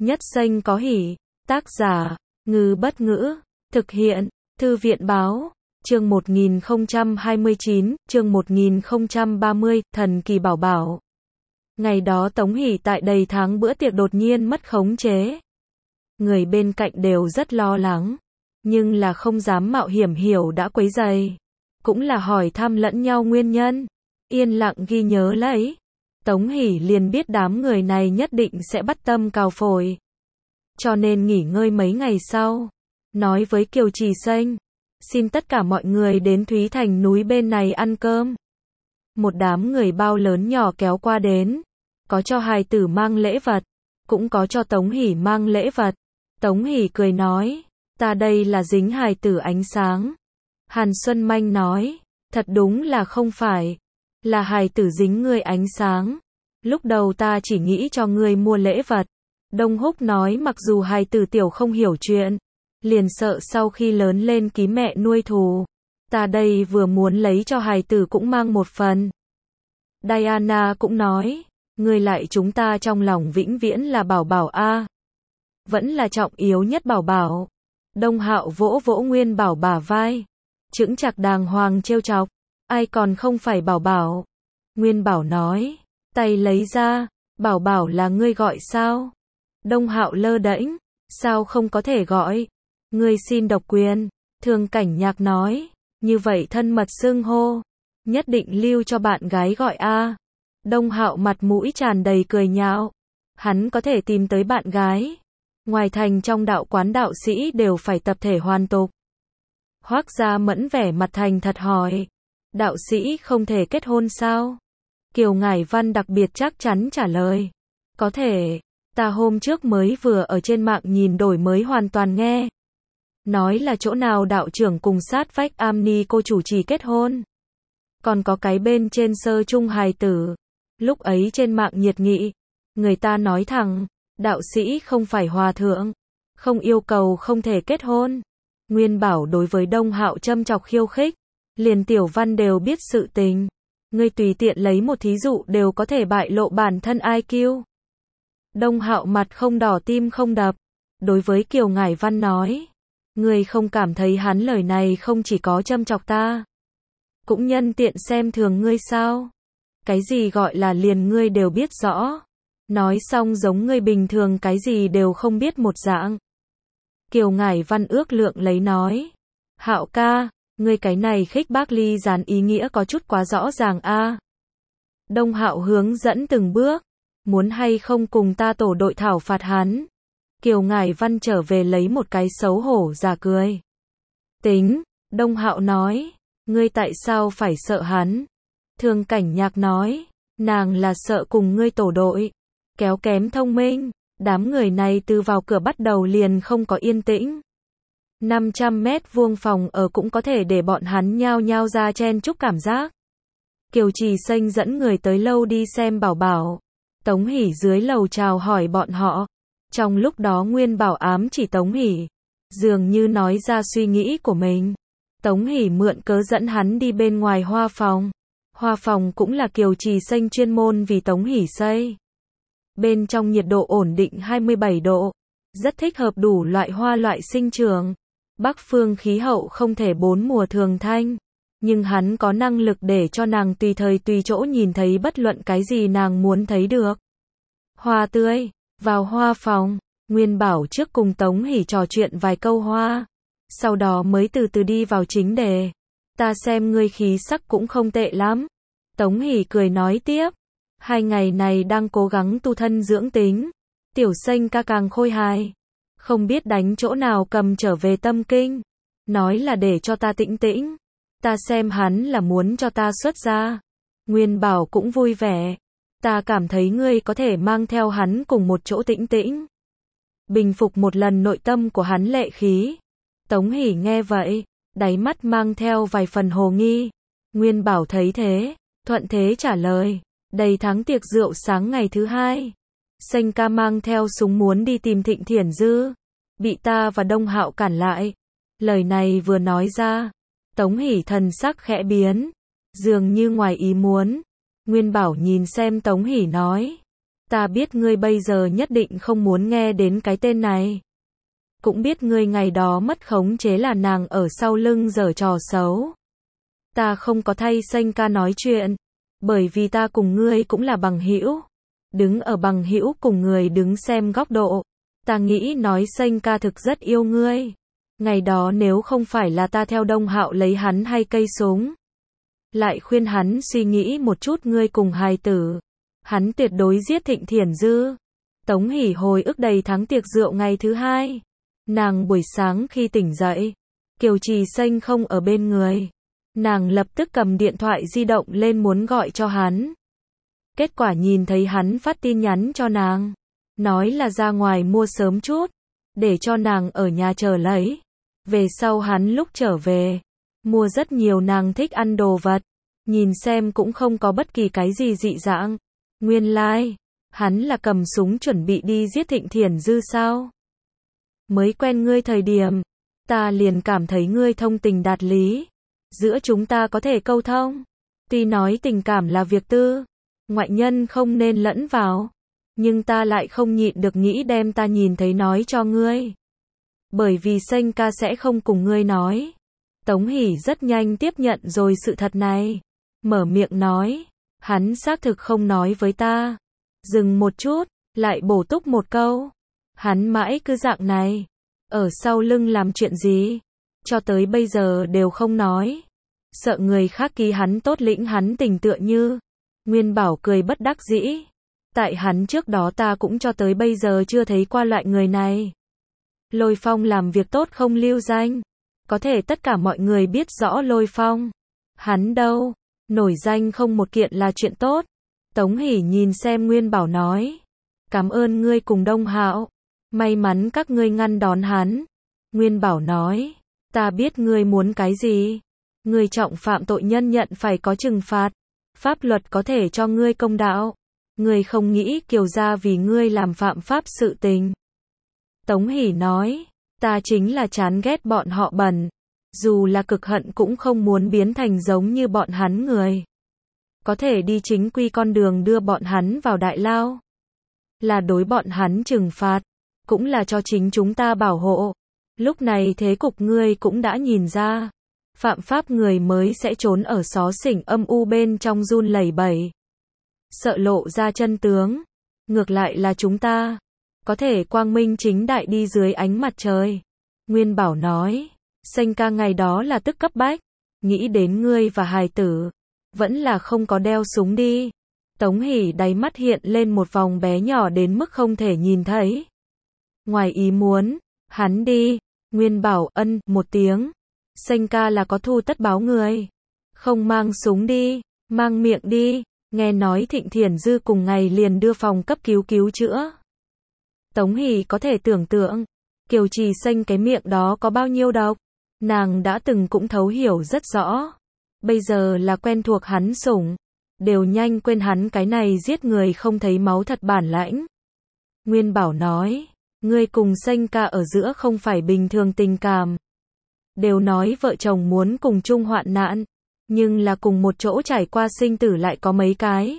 Nhất Xanh có hỷ. Tác giả, Ngư Bất Ngữ. Thực hiện, Thư viện Báo. Chương 1029, chương 1030, Thần Kỳ Bảo Bảo. Ngày đó Tống Hỷ tại đầy tháng bữa tiệc đột nhiên mất khống chế. Người bên cạnh đều rất lo lắng, nhưng là không dám mạo hiểm hiểu đã quấy rầy. Cũng là hỏi thăm lẫn nhau nguyên nhân. Yên lặng ghi nhớ lấy. Tống Hỷ liền biết đám người này nhất định sẽ bắt tâm cào phổi. Cho nên nghỉ ngơi mấy ngày sau, nói với Kiều Trì Xanh, xin tất cả mọi người đến Thúy Thành núi bên này ăn cơm. Một đám người bao lớn nhỏ kéo qua đến, có cho hài tử mang lễ vật, cũng có cho Tống Hỷ mang lễ vật. Tống Hỷ cười nói, ta đây là dính hài tử ánh sáng. Hàn Xuân Manh nói, thật đúng là không phải, là hài tử dính ngươi ánh sáng. Lúc đầu ta chỉ nghĩ cho ngươi mua lễ vật. Đông Húc nói mặc dù hài tử tiểu không hiểu chuyện, liền sợ sau khi lớn lên ký mẹ nuôi thù. Ta đây vừa muốn lấy cho hài tử cũng mang một phần. Diana cũng nói, ngươi lại chúng ta trong lòng vĩnh viễn là Bảo Bảo a. Vẫn là trọng yếu nhất Bảo Bảo. Đông Hạo vỗ vỗ Nguyên Bảo bả vai, chững chạc đàng hoàng trêu chọc, ai còn không phải Bảo Bảo. Nguyên Bảo nói, tay lấy ra, Bảo Bảo là ngươi gọi sao? Đông Hạo lơ đễnh, sao không có thể gọi? Ngươi xin độc quyền. Thường Cảnh Nhạc nói, như vậy thân mật xưng hô, nhất định lưu cho bạn gái gọi a. Đông Hạo mặt mũi tràn đầy cười nhạo, hắn có thể tìm tới bạn gái. Ngoài thành trong đạo quán đạo sĩ đều phải tập thể hoàn tục. Hoắc Gia Mẫn vẻ mặt thành thật hỏi, đạo sĩ không thể kết hôn sao? Kiều Ngải Văn đặc biệt chắc chắn trả lời, có thể, ta hôm trước mới vừa ở trên mạng nhìn đổi mới hoàn toàn nghe. Nói là chỗ nào đạo trưởng cùng sát vách am ni cô chủ trì kết hôn. Còn có cái bên trên sơ trung hài tử. Lúc ấy trên mạng nhiệt nghị, người ta nói thẳng, đạo sĩ không phải hòa thượng, không yêu cầu không thể kết hôn. Nguyên Bảo đối với Đông Hạo châm chọc khiêu khích, liền Tiểu Văn đều biết sự tình. Ngươi tùy tiện lấy một thí dụ đều có thể bại lộ bản thân IQ. Đông Hạo mặt không đỏ tim không đập, đối với Kiều Ngải Văn nói, ngươi không cảm thấy hắn lời này không chỉ có châm chọc ta, cũng nhân tiện xem thường ngươi sao? Cái gì gọi là liền ngươi đều biết rõ, nói xong giống ngươi bình thường cái gì đều không biết một dạng. Kiều Ngải Văn ước lượng lấy nói, Hạo ca, ngươi cái này khích bác ly gián ý nghĩa có chút quá rõ ràng a. Đông Hạo hướng dẫn từng bước, muốn hay không cùng ta tổ đội thảo phạt hắn. Kiều Ngải Văn trở về lấy một cái xấu hổ giả cười. Tính, Đông Hạo nói, ngươi tại sao phải sợ hắn? Thường Cảnh Nhạc nói, nàng là sợ cùng ngươi tổ đội, kéo kém thông minh. Đám người này từ vào cửa bắt đầu liền không có yên tĩnh. 500 mét vuông phòng ở cũng có thể để bọn hắn nhao nhao ra chen chúc cảm giác. Kiều Trì Xanh dẫn người tới lâu đi xem Bảo Bảo. Tống Hỷ dưới lầu chào hỏi bọn họ. Trong lúc đó Nguyên Bảo ám chỉ Tống Hỷ, dường như nói ra suy nghĩ của mình. Tống Hỷ mượn cớ dẫn hắn đi bên ngoài hoa phòng. Hoa phòng cũng là Kiều Trì Xanh chuyên môn vì Tống Hỷ xây. Bên trong nhiệt độ ổn định 27 độ, rất thích hợp đủ loại hoa loại sinh trưởng. Bắc phương khí hậu không thể bốn mùa thường thanh, nhưng hắn có năng lực để cho nàng tùy thời tùy chỗ nhìn thấy bất luận cái gì nàng muốn thấy được. Hoa tươi, vào hoa phòng, Nguyên Bảo trước cùng Tống Hỷ trò chuyện vài câu hoa, sau đó mới từ từ đi vào chính đề. Ta xem ngươi khí sắc cũng không tệ lắm. Tống Hỷ cười nói tiếp, 2 ngày này đang cố gắng tu thân dưỡng tính. Tiểu Xanh ca càng khôi hài, không biết đánh chỗ nào cầm trở về tâm kinh, nói là để cho ta tĩnh tĩnh. Ta xem hắn là muốn cho ta xuất gia. Nguyên Bảo cũng vui vẻ, ta cảm thấy ngươi có thể mang theo hắn cùng một chỗ tĩnh tĩnh, bình phục một lần nội tâm của hắn lệ khí. Tống Hỷ nghe vậy, đáy mắt mang theo vài phần hồ nghi. Nguyên Bảo thấy thế, thuận thế trả lời, đầy tháng tiệc rượu sáng ngày thứ 2. Xanh ca mang theo súng muốn đi tìm Thịnh Thiển Dư, bị ta và Đông Hạo cản lại. Lời này vừa nói ra, Tống Hỷ thần sắc khẽ biến, dường như ngoài ý muốn. Nguyên Bảo nhìn xem Tống Hỷ nói, Ta biết ngươi bây giờ nhất định không muốn nghe đến cái tên này. Cũng biết ngươi ngày đó mất khống chế là nàng ở sau lưng giở trò xấu. Ta không có thay Xanh ca nói chuyện, bởi vì ta cùng ngươi cũng là bằng hữu. Đứng ở bằng hữu cùng người đứng xem góc độ, ta nghĩ nói Xanh ca thực rất yêu ngươi. Ngày đó nếu không phải là ta theo Đông Hạo lấy hắn hay cây súng, lại khuyên hắn suy nghĩ một chút ngươi cùng hài tử, hắn tuyệt đối giết Thịnh Thiển Dư. Tống Hỷ hồi ức đầy tháng tiệc rượu ngày thứ hai. Nàng buổi sáng khi tỉnh dậy, Kiều Trì Xanh không ở bên người. Nàng lập tức cầm điện thoại di động lên muốn gọi cho hắn. Kết quả nhìn thấy hắn phát tin nhắn cho nàng, nói là ra ngoài mua sớm chút, để cho nàng ở nhà chờ lấy. Về sau hắn lúc trở về, mua rất nhiều nàng thích ăn đồ vật, nhìn xem cũng không có bất kỳ cái gì dị dạng. Nguyên lai, hắn là cầm súng chuẩn bị đi giết Thịnh Thiển Dư sao? Mới quen ngươi thời điểm, ta liền cảm thấy ngươi thông tình đạt lý. Giữa chúng ta có thể câu thông. Tuy nói tình cảm là việc tư, ngoại nhân không nên lẫn vào, nhưng ta lại không nhịn được nghĩ đem ta nhìn thấy nói cho ngươi. Bởi vì Xanh ca sẽ không cùng ngươi nói. Tống Hỷ rất nhanh tiếp nhận rồi sự thật này. Mở miệng nói, hắn xác thực không nói với ta. Dừng một chút, lại bổ túc một câu. Hắn mãi cứ dạng này, ở sau lưng làm chuyện gì, cho tới bây giờ đều không nói. Sợ người khác ký hắn tốt lĩnh hắn tình tựa như. Nguyên Bảo cười bất đắc dĩ. Tại hắn trước đó ta cũng cho tới bây giờ chưa thấy qua loại người này. Lôi Phong làm việc tốt không lưu danh. Có thể tất cả mọi người biết rõ Lôi Phong. Hắn đâu, nổi danh không một kiện là chuyện tốt. Tống Hỷ nhìn xem Nguyên Bảo nói. Cảm ơn ngươi cùng Đông Hạo. May mắn các ngươi ngăn đón hắn. Nguyên Bảo nói. Ta biết ngươi muốn cái gì. Ngươi trọng phạm tội nhân nhận phải có trừng phạt. Pháp luật có thể cho ngươi công đạo. Ngươi không nghĩ Kiều gia vì ngươi làm phạm pháp sự tình. Tống Hỷ nói. Ta chính là chán ghét bọn họ bẩn. Dù là cực hận cũng không muốn biến thành giống như bọn hắn người. Có thể đi chính quy con đường đưa bọn hắn vào đại lao. Là đối bọn hắn trừng phạt. Cũng là cho chính chúng ta bảo hộ. Lúc này thế cục ngươi cũng đã nhìn ra. Phạm pháp người mới sẽ trốn ở xó xỉnh âm u bên trong run lẩy bẩy. Sợ lộ ra chân tướng. Ngược lại là chúng ta. Có thể quang minh chính đại đi dưới ánh mặt trời. Nguyên Bảo nói. Xanh ca ngày đó là tức cấp bách. Nghĩ đến ngươi và hài tử. Vẫn là không có đeo súng đi. Tống Hỷ đáy mắt hiện lên một vòng bé nhỏ đến mức không thể nhìn thấy. Ngoài ý muốn. Hắn đi. Nguyên Bảo ân một tiếng. Xanh ca là có thu tất báo người. Không mang súng đi. Mang miệng đi. Nghe nói Thịnh Thiển Dư cùng ngày liền đưa phòng cấp cứu cứu chữa. Tống Hỷ có thể tưởng tượng. Kiều Trì Xanh cái miệng đó có bao nhiêu độc. Nàng đã từng cũng thấu hiểu rất rõ. Bây giờ là quen thuộc hắn sủng. Đều nhanh quên hắn cái này giết người không thấy máu thật bản lãnh. Nguyên Bảo nói. Ngươi cùng Xanh ca ở giữa không phải bình thường tình cảm. Đều nói vợ chồng muốn cùng chung hoạn nạn. Nhưng là cùng một chỗ trải qua sinh tử lại có mấy cái.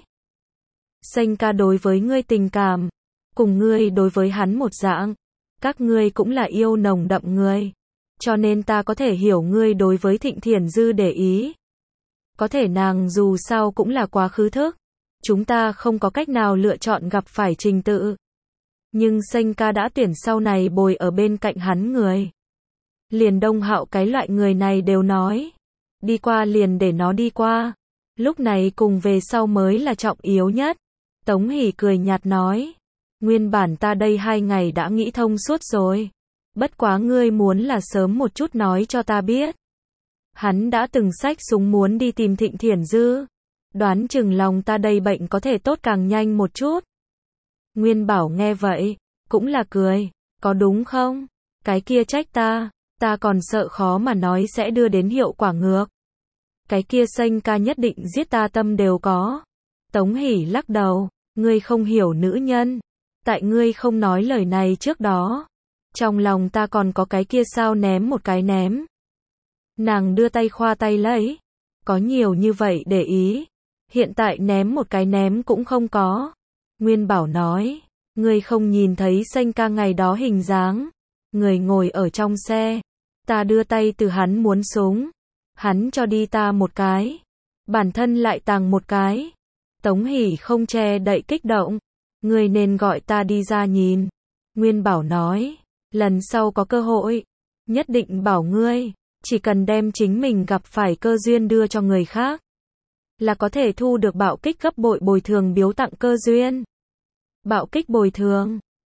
Xanh ca đối với ngươi tình cảm. Cùng ngươi đối với hắn một dạng. Các ngươi cũng là yêu nồng đậm người. Cho nên ta có thể hiểu ngươi đối với Thịnh Thiển Dư để ý. Có thể nàng dù sao cũng là quá khứ thức. Chúng ta không có cách nào lựa chọn gặp phải trình tự. Nhưng Xanh ca đã tuyển sau này bồi ở bên cạnh hắn người. Liền Đông Hạo cái loại người này đều nói. Đi qua liền để nó đi qua. Lúc này cùng về sau mới là trọng yếu nhất. Tống Hỷ cười nhạt nói. Nguyên bản ta đây 2 ngày đã nghĩ thông suốt rồi. Bất quá ngươi muốn là sớm một chút nói cho ta biết. Hắn đã từng xách súng muốn đi tìm Thịnh Thiển Dư. Đoán chừng lòng ta đây bệnh có thể tốt càng nhanh một chút. Nguyên Bảo nghe vậy, cũng là cười. Có đúng không? Cái kia trách ta. Ta còn sợ khó mà nói sẽ đưa đến hiệu quả ngược. Cái kia Xanh ca nhất định giết ta tâm đều có. Tống Hỷ lắc đầu. Ngươi không hiểu nữ nhân. Tại ngươi không nói lời này trước đó. Trong lòng ta còn có cái kia sao ném một cái ném. Nàng đưa tay khoa tay lấy. Có nhiều như vậy để ý. Hiện tại ném một cái ném cũng không có. Nguyên Bảo nói, ngươi không nhìn thấy Sanh ca ngày đó hình dáng. Người ngồi ở trong xe. Ta đưa tay từ hắn muốn súng. Hắn cho đi ta một cái. Bản thân lại tàng một cái. Tống Hỷ không che đậy kích động. Ngươi nên gọi ta đi ra nhìn. Nguyên Bảo nói, lần sau có cơ hội, nhất định bảo ngươi, chỉ cần đem chính mình gặp phải cơ duyên đưa cho người khác, là có thể thu được bạo kích gấp bội bồi thường biếu tặng cơ duyên. Bạo kích bồi thường.